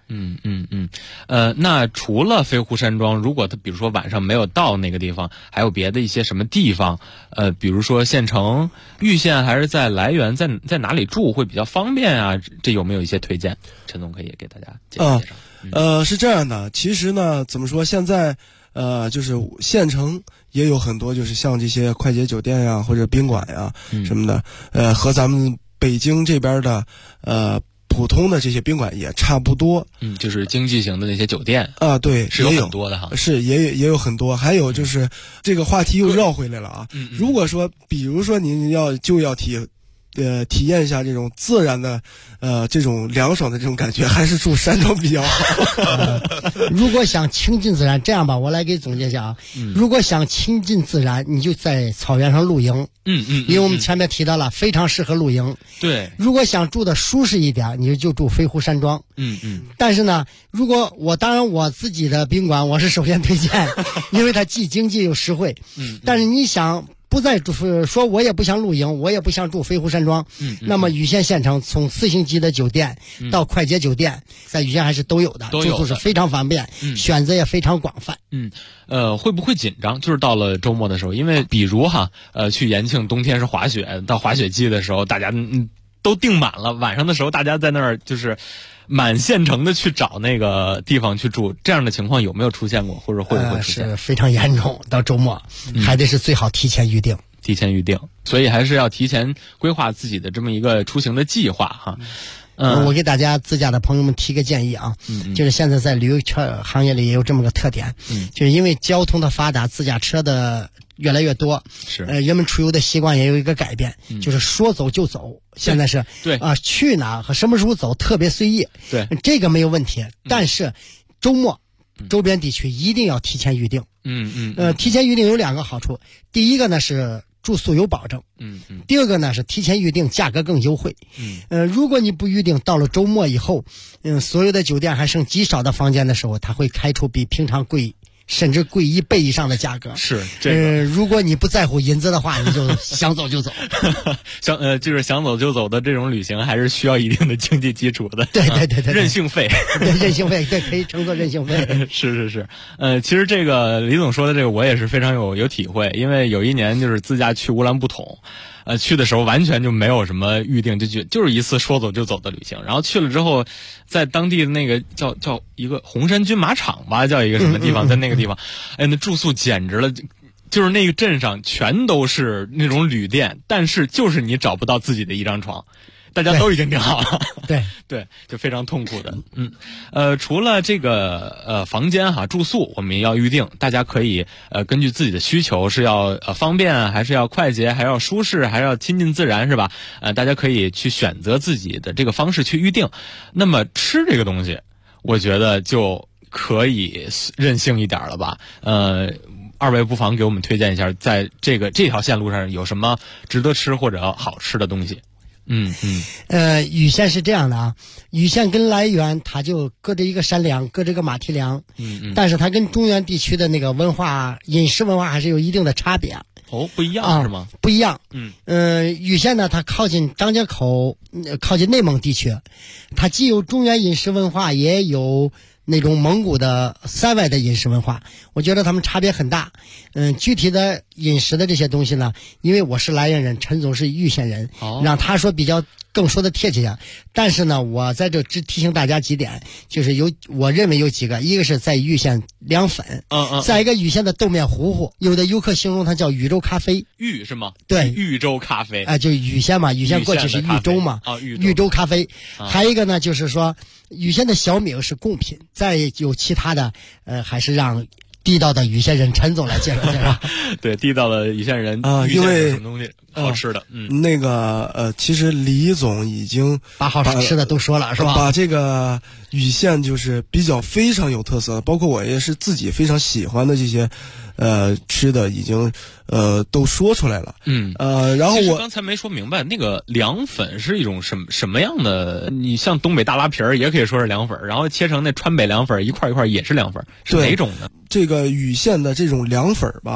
那除了飞狐山庄，如果他比如说晚上没有到那个地方，还有别的一些什么地方，比如说县城、玉县还是在来源，在哪里住会比较方便啊？这有没有一些推荐？陈总可以给大家介绍介绍。 是这样的，其实呢，怎么说，现在就是县城也有很多，就是像这些快捷酒店呀，或者宾馆呀什么的，和咱们北京这边的普通的这些宾馆也差不多， 就是经济型的那些酒店啊，对， 是有很多的哈， 是也有很多，还有就是这个话题又绕回来了啊。如果说，比如说您要体验一下这种自然的这种凉爽的这种感觉，还是住山庄比较好。 如果想亲近自然，这样吧，我来给总结一下啊。如果想亲近自然，你就在草原上露营。因为我们前面提到了，非常适合露营。 对。 如果想住的舒适一点，你就住飞狐山庄。但是呢，如果当然我自己的宾馆，我是首先推荐，因为它既经济又实惠。但是你想不再说我也不想露营，我也不想住飞狐山庄，那么羽县县城从4星级的酒店到快捷酒店，在羽县还是都有的，住宿是非常方便，选择也非常广泛。 会不会紧张？就是到了周末的时候，因为比如去延庆冬天是滑雪，到滑雪季的时候，大家都订满了，晚上的时候大家在那儿就是满县城的去找那个地方去住，这样的情况有没有出现过，或者会不会出现？ 是非常严重，到周末还得是最好提前预定。 所以还是要提前规划自己的这么一个出行的计划哈。 我给大家自驾的朋友们提个建议啊，就是现在在旅游车行业里也有这么个特点，就是因为交通的发达，自驾车的越来越多，人们出游的习惯也有一个改变，就是说走就走。现在是对啊，去哪和什么时候走特别随意， 对， 这个没有问题。但是周末周边地区一定要提前预定。提前预定有2个好处，第一个呢是住宿有保证，第二个呢是提前预定价格更优惠。如果你不预定，到了周末以后，所有的酒店还剩极少的房间的时候，它会开出比平常贵，甚至贵1倍以上的价格。 是这个。 如果你不在乎银子的话，你就想走就走。 就是想走就走的这种旅行，还是需要一定的经济基础的。 对， 任性费。 任性费，对，可以称作任性费。 是。其实这个李总说的这个，我也是非常有体会，因为有一年就是自驾去乌兰布统。去的时候完全就没有什么预定，就是一次说走就走的旅行。然后去了之后，在当地的那个叫一个红山军马场吧，叫一个什么地方，在那个地方，那住宿简直了，就是那个镇上全都是那种旅店，但是就是你找不到自己的一张床。大家都已经订好了，对，就非常痛苦的。除了这个房间住宿我们也要预定，大家可以根据自己的需求是要方便还是要快捷，还要舒适，还是要亲近自然，是吧？大家可以去选择自己的这个方式去预定。那么吃这个东西，我觉得就可以任性一点了吧？二位不妨给我们推荐一下，在这条线路上有什么值得吃或者好吃的东西。 羽县是这样的啊，羽县跟来源它就隔着一个山梁，隔着一个马蹄梁，但是它跟中原地区的那个饮食文化还是有一定的差别。 不一样是吗？ 不一样。羽县呢，它靠近张家口，靠近内蒙地区，它既有中原饮食文化，也有那种蒙古的塞外的饮食文化，我觉得他们差别很大。具体的饮食的这些东西呢，因为我是来源人，陈总是玉县人，让他说更说的贴切些。但是呢，我在这只提醒大家几点，就是我认为有几个，一个是在玉县凉粉，再一个玉县的豆面糊糊，有的游客形容它叫禹州咖啡。 豫是吗？ 对， 豫州咖啡。 就羽县嘛，羽县过去是豫州嘛，豫州咖啡。还有一个呢，就是说羽县的小米是贡品，再有其他的，还是让地道的羽县人陈总来介绍介绍。 对，地道的羽县人因为什么东西好吃的？ 那个其实李总已经把好吃的都说了，是吧？ 把这个羽县就是比较非常有特色，包括我也是自己非常喜欢的这些吃的已经都说出来了。然后我刚才没说明白，那个凉粉是一种什么样的？你像东北大拉皮儿也可以说是凉粉，然后切成那川北凉粉一块一块也是凉粉，是哪种呢？ 这个羽县的这种凉粉吧，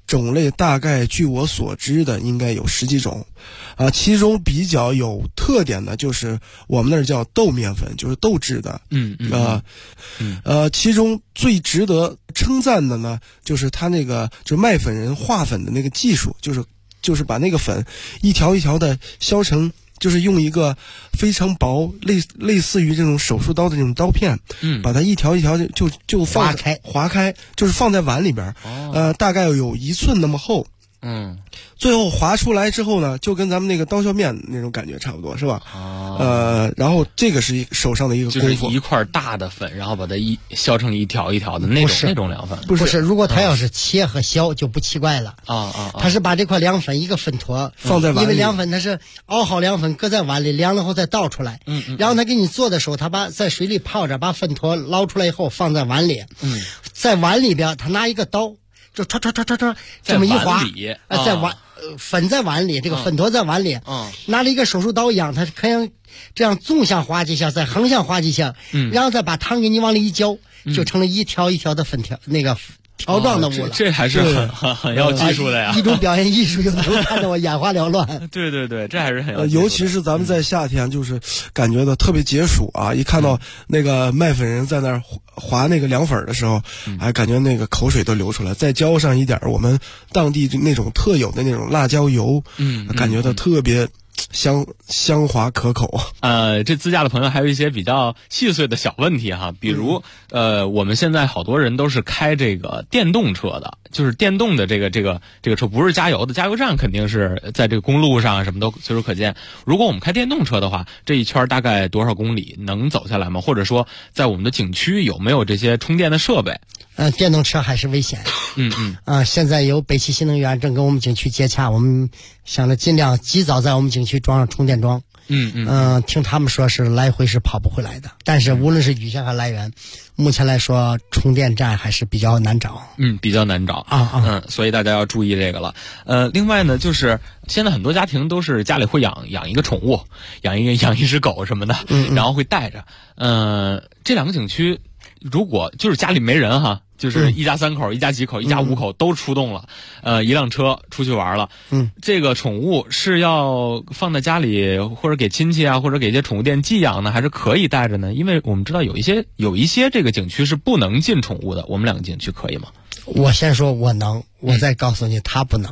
种类大概据我所知的应该有10几种，其中比较有特点的就是我们那儿叫豆面粉，就是豆制的，其中最值得称赞的呢，就是他那个就是麦粉人化粉的那个技术，就是把那个粉一条一条的削成。就是用一个非常薄类似于这种手术刀的这种刀片，把它一条一条就划开，就是放在碗里边，大概有1寸那么厚，最后划出来之后呢，就跟咱们那个刀削面那种感觉差不多，是吧？然后这个是手上的一个功夫， 就是一块大的粉，然后把它削成一条一条的那种凉粉。 不是，如果他要是切和削就不奇怪了。他是把这块凉粉一个粉坨放在碗里， 因为凉粉它是熬好凉粉搁在碗里，凉了后再倒出来。然后他给你做的时候，他把在水里泡着，把粉坨捞出来以后放在碗里。在碗里边，他拿一个刀就唰这么一划，在碗粉在碗里，这个粉坨在碗里，拿了一个手术刀一样，它是可以这样纵向划几下，再横向划几下，然后再把汤给你往里一浇，就成了一条一条的粉条那个条状的物了。 这还是很要技术的呀， 一种表现艺术，有的时候看得我眼花缭乱。 对，这还是很有技术的。 尤其是咱们在夏天，就是感觉到特别解暑啊！一看到那个麦粉人在那儿划那个凉粉的时候，还感觉那个口水都流出来。再浇上一点我们当地那种特有的那种辣椒油，感觉到特别香滑可口。 这自驾的朋友还有一些比较细碎的小问题哈，比如我们现在好多人都是开这个电动车的，就是电动的这个车，不是加油的，加油站肯定是在这个公路上什么都随处可见。如果我们开电动车的话，这一圈大概多少公里能走下来吗？或者说在我们的景区有没有这些充电的设备？ 电动车还是危险。现在有北汽新能源正跟我们景区接洽，我们想着尽量及早在我们景区装上充电桩。听他们说是来回是跑不回来的，但是无论是雨下还是来源，目前来说充电站还是比较难找。 比较难找所以大家要注意这个了。另外呢，就是现在很多家庭都是家里会养一个宠物，养一只狗什么的，然后会带着。这两个景区如果就是家里没人哈，就是一家3口、一家几口、一家5口都出动了，一辆车出去玩了。这个宠物是要放在家里，或者给亲戚啊，或者给一些宠物店寄养呢，还是可以带着呢？因为我们知道有一些这个景区是不能进宠物的，我们两个景区可以吗？ 我先说我能，我再告诉你他不能。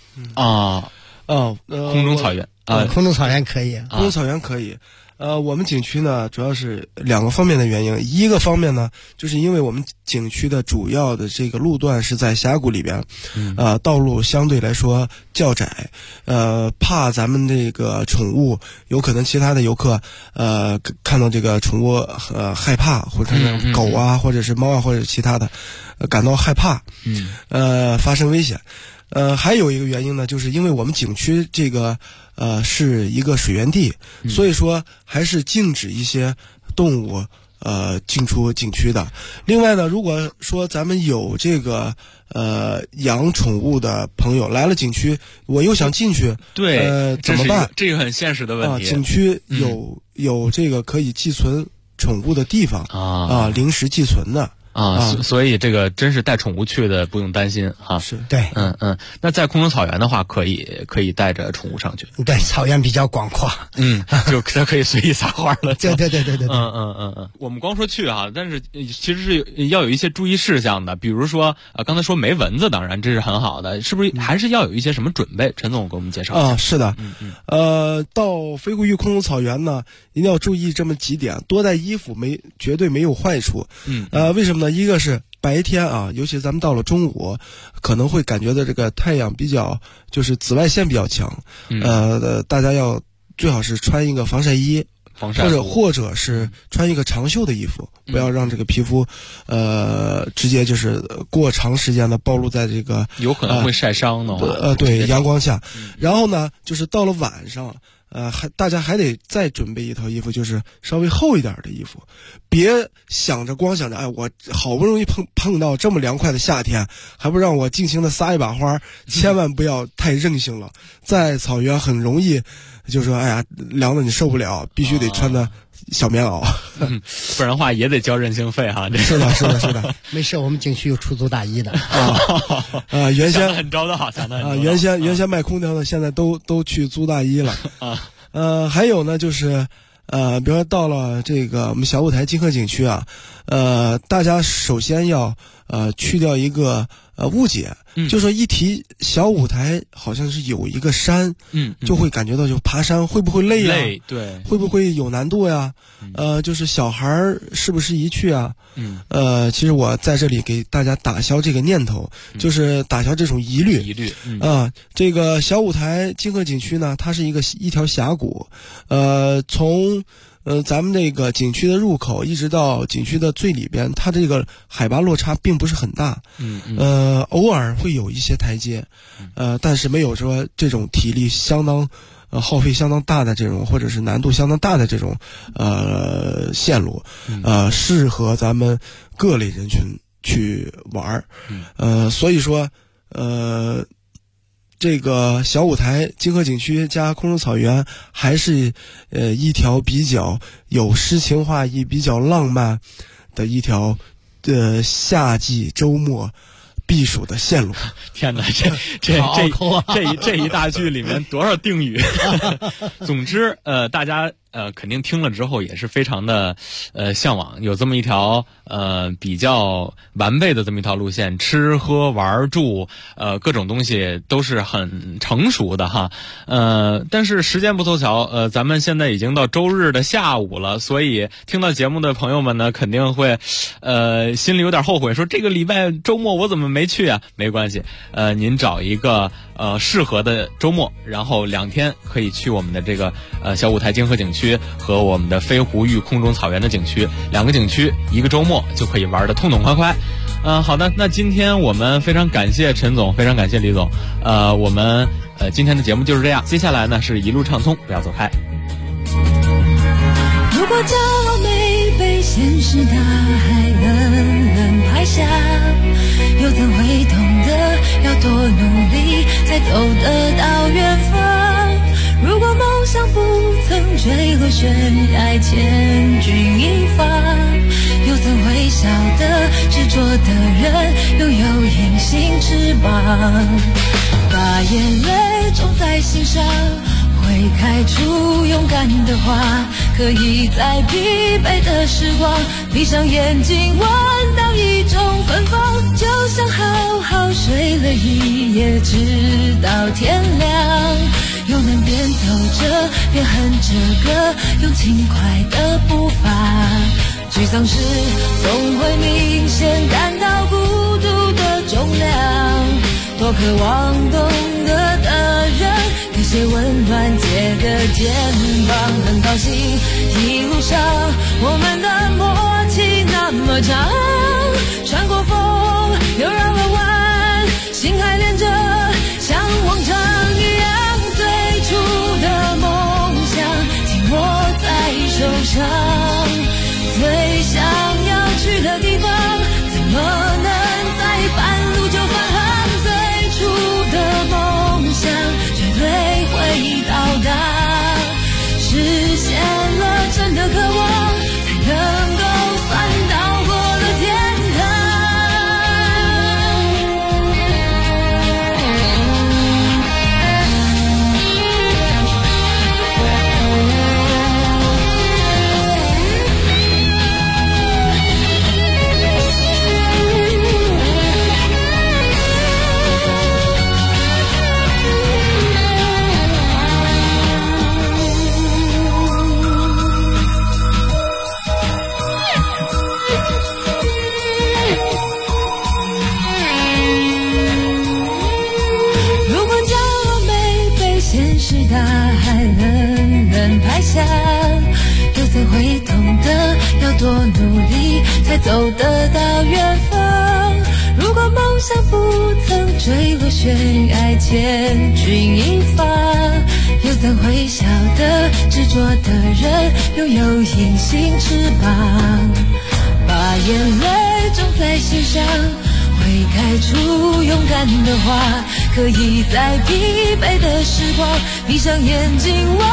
空中草原空中草原可以， 空中草原可以。我们景区呢，主要是2个方面的原因。一个方面呢，就是因为我们景区的主要的这个路段是在峡谷里边，道路相对来说较窄，怕咱们这个宠物有可能其他的游客看到这个宠物害怕，或者是狗啊，或者是猫啊，或者是其他的感到害怕，发生危险。还有一个原因呢，就是因为我们景区这个是一个水源地，所以说还是禁止一些动物进出景区的。另外呢，如果说咱们有这个养宠物的朋友来了景区，我又想进去，怎么办？ 这个很现实的问题。 景区有这个可以寄存宠物的地方临时寄存的。 所以这个真是带宠物去的不用担心哈。 是对， 那在空中草原的话，可以带着宠物上去。 对，草原比较广阔， 就它可以随意撒欢了。 对。 我们光说去哈，但是其实是要有一些注意事项的，比如说刚才说没蚊子，当然这是很好的，是不是还是要有一些什么准备？陈总给我们介绍一下。 是的，到飞狐峪空中草原呢，一定要注意这么几点，多带衣服绝对没有坏处。为什么呢？一个是白天啊，尤其咱们到了中午，可能会感觉到这个太阳比较，就是紫外线比较强。大家要最好是穿一个防晒衣，或者是穿一个长袖的衣服，不要让这个皮肤直接就是过长时间的暴露在这个有可能会晒伤的对阳光下。然后呢，就是到了晚上。大家还得再准备一套衣服，就是稍微厚一点的衣服，别光想着，我好不容易碰到这么凉快的夏天，还不让我尽情的撒一把花，千万不要太任性了。在草原很容易，就说凉的你受不了，必须得穿的小棉袄， 不然的话也得交韧性费哈。 是的， 没事，我们景区有出租大衣的原先很招的好， 原先卖空调的，现在都去租大衣了还有呢，就是比如说到了这个我们小舞台金河景区啊，大家首先要去掉一个误解，就说一提小舞台好像是有一个山，就会感觉到就爬山会不会累啊？ 累，对， 会不会有难度呀？就是小孩儿适不适宜去啊？其实我在这里给大家打消这个念头，就是打消这种疑虑。这个小舞台金河景区呢，它是一条峡谷，从咱们这个景区的入口一直到景区的最里边，它这个海拔落差并不是很大，偶尔会有一些台阶，但是没有说这种体力相当耗费相当大的这种，或者是难度相当大的这种线路，适合咱们各类人群去玩所以说这个小舞台金河景区加空中草原还是一条比较有诗情画意、比较浪漫的一条夏季周末避暑的线路。 天哪，这一大句里面多少定语？总之，大家肯定听了之后也是非常的向往，有这么一条比较完备的这么一条路线，吃喝玩住各种东西都是很成熟的哈。但是时间不凑巧，咱们现在已经到周日的下午了，所以听到节目的朋友们呢，肯定会心里有点后悔，说这个礼拜周末我怎么没去啊？没关系，您找一个适合的周末，然后2天可以去我们的这个小舞台金河景区和我们的飞狐峪空中草原的景区，2个景区1个周末就可以玩得痛痛快快。好的，那今天我们非常感谢陈总，非常感谢李总，我们今天的节目就是这样，接下来呢是一路畅通，不要走开。 如果骄傲没被现实大海冷拍下，又怎会懂得要多努力才走得到远方？如果梦想不曾坠落悬崖千钧一发，又怎会晓得执着的人拥有隐形翅膀？把眼泪种在心上，会开出勇敢的花，可以在疲惫的时光闭上眼睛闻到一种芬芳，就像好好睡了一夜直到天亮，又能边走着边哼着歌，用轻快的步伐，沮丧时总会明显感到孤独的重量，多渴望懂得的人给些温暖，借个肩膀，很高兴一路上我们的默契那么长，穿过风又绕了弯，心还连着像往常一样，最初的梦想紧握在手上，最想要去的地方怎么能在半路就返航，最初的梦想绝对会到达，实现了真的渴望，才能够算到过了天堂。大海冷拍下，又怎会懂得要多努力才走得到远方？如果梦想不曾坠落悬崖千钧一发，又怎会晓得执着的人拥有隐形翅膀？把眼泪种在心上，会开出勇敢的花，可以在疲惫的时光闭上眼睛闻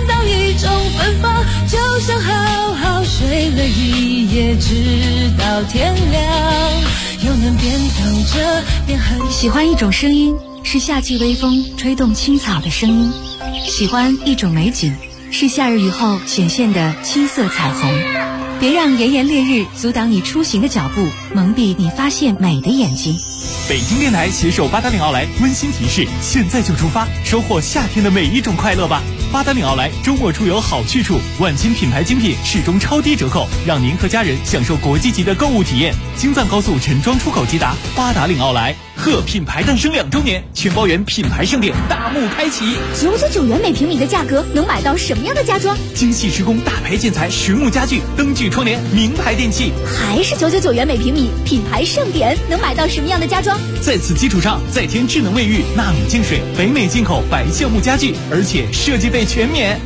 当一种芬芳，就想好好睡了一夜，直到天亮，又能边走着边哼。 喜欢一种声音，是夏季微风吹动青草的声音；喜欢一种美景，是夏日雨后显现的七色彩虹。别让炎炎烈日阻挡你出行的脚步，蒙蔽你发现美的眼睛。 北京电台携手八达岭奥莱温馨提示：现在就出发，收获夏天的每一种快乐吧！八达岭奥莱周末出游好去处，万金品牌精品始终超低折扣，让您和家人享受国际级的购物体验。京藏高速陈庄出口直达八达岭奥莱。贺品牌诞生2周年，全包圆品牌盛典大幕开启 ，999元每平米的价格能买到什么样的家装？ 精细施工大牌建材实木家具，灯具窗帘名牌电器， 还是999元每平米，品牌盛典能买到什么样的家装？ 在此基础上再添智能卫浴、纳米净水、北美进口白橡木家具，而且设计费全免。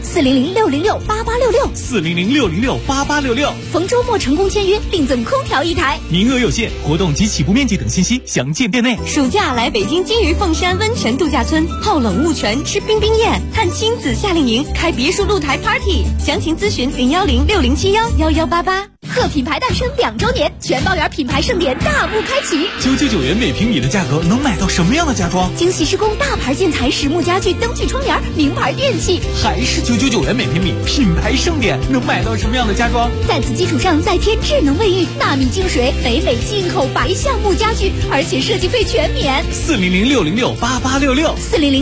400-606-8866，400-606-8866，逢周末成功签约，另赠空调1台， 名额有限，活动及起步面积等信息详见店内。 暑假来北京金鱼凤山温泉度假村泡冷雾泉，吃冰冰宴，看亲子夏令营，开别墅露台 party， 详情咨询010-6071-1188。 贺品牌诞生2周年，全包圆品牌盛典大幕开启 ，999元每平米的价格能买到什么样的家装？ 精细施工大牌建材实木家具，灯具窗帘名牌电器， 还是999元每平米，品牌盛典能买到什么样的家装？ 在此基础上再添智能卫浴、纳米净水、北美进口白橡木家具，而且设计费全免。 400-606-8866，400-606-8866，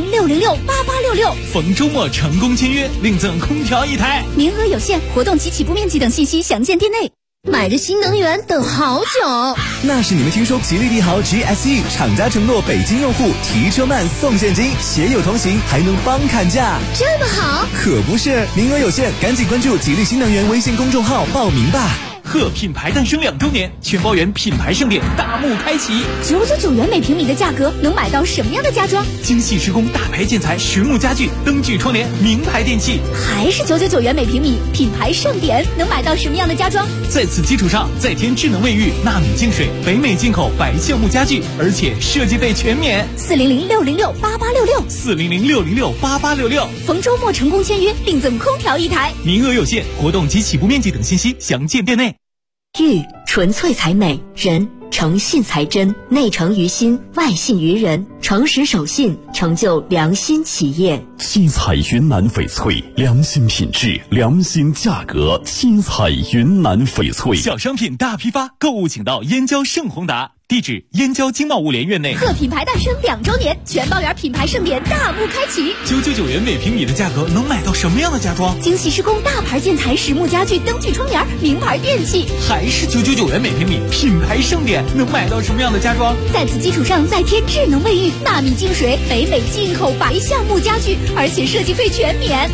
逢周末成功签约，另赠空调1台， 名额有限，活动及起步面积等信息详见店内。 买个新能源等好久， 那是你们听说吉利帝豪 GSE 厂家承诺北京用户提车慢送现金，携友同行还能帮砍价， 这么好？ 可不是，名额有限，赶紧关注吉利新能源微信公众号报名吧。 贺品牌诞生2周年，全包圆品牌盛典大幕开启 ，999元每平米的价格能买到什么样的家装？ 精细施工大牌建材实木家具，灯具窗帘名牌电器， 还是999元每平米，品牌盛典能买到什么样的家装？ 在此基础上再添智能卫浴、纳米净水、北美进口白橡木家具，而且设计费全免。 400-606-8866，400-606-8866，逢周末成功签约，另赠空调1台， 名额有限，活动及起步面积等信息详见店内。 玉纯粹才美，人诚信才真，内诚于心，外信于人，诚实守信，成就良心企业。 七彩云南翡翠，良心品质，良心价格。七彩云南翡翠， 小商品大批发，购物请到燕郊盛宏达。地址：燕郊经贸物联院内。 贺品牌诞生2周年，全包圆品牌盛典大幕开启 ，999元每平米的价格能买到什么样的家装？ 精细施工大牌建材实木家具，灯具窗帘名牌电器， 还是999元每平米，品牌盛典能买到什么样的家装？ 在此基础上再添智能卫浴、纳米净水、北美进口白橡木家具，而且设计费全免。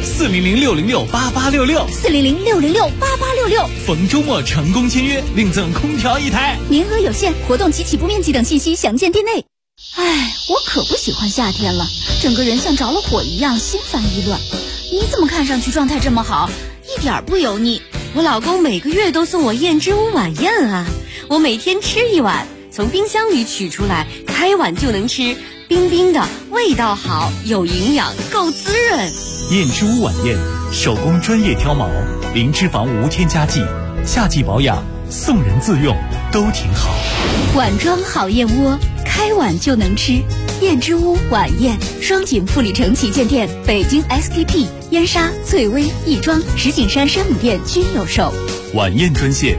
400-606-8866，400-606-8866，逢周末成功签约，另赠空调1台， 名额有限，活动及起步面积等信息详见店内。哎，我可不喜欢夏天了，整个人像着了火一样，心烦意乱。你怎么看上去状态这么好，一点不油腻？ 我老公每个月都送我燕之屋晚宴啊，我每天吃1碗，从冰箱里取出来，开碗就能吃，冰冰的，味道好，有营养，够滋润。 燕之屋晚宴，手工专业挑毛，零脂肪无添加剂，夏季保养，送人自用都挺好。 碗装好燕窝，开碗就能吃。燕之屋晚宴，双井富力城旗舰店、北京 SKP、燕莎、翠微、亦庄、石景山山姆店均有售。 晚宴专线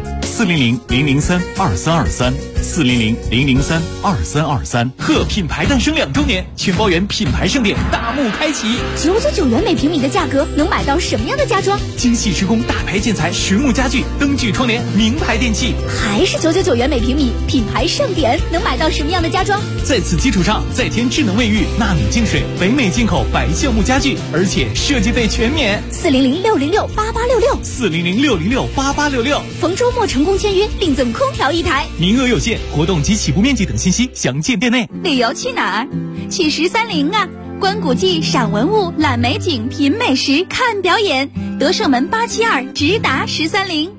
400-003-2323，400-003-2323。贺品牌诞生2周年，全包圆品牌盛典大幕开启 ，999元每平米的价格能买到什么样的家装？ 精细施工大牌建材实木家具，灯具窗帘名牌电器， 还是999元每平米，品牌盛典能买到什么样的家装？ 在此基础上再添智能卫浴、纳米净水、北美进口白橡木家具，而且设计费全免。 400-606-8866，400-606-8866，逢周末成功签约，另赠空调1台， 名额有限，活动及起步面积等信息详见店内。 旅游去哪儿？去13陵啊！观古迹、赏文物、览美景、品美食、看表演。德胜门872直达13陵。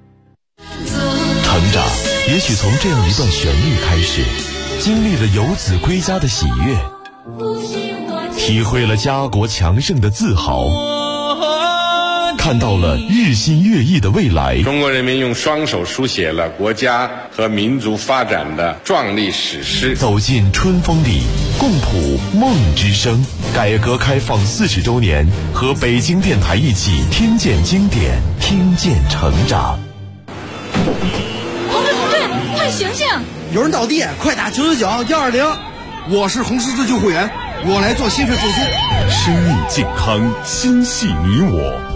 成长也许从这样一段旋律开始，经历了游子归家的喜悦，体会了家国强盛的自豪。 看到了日新月异的未来。 中国人民用双手书写了国家和民族发展的壮丽史诗。 走进春风里，共谱梦之声。改革开放40周年，和北京电台一起听见经典，听见成长。 同志，快醒醒！ 有人倒地，快打999-120。我是红十字救护员，我来做心肺复苏。 生命健康，心系你我。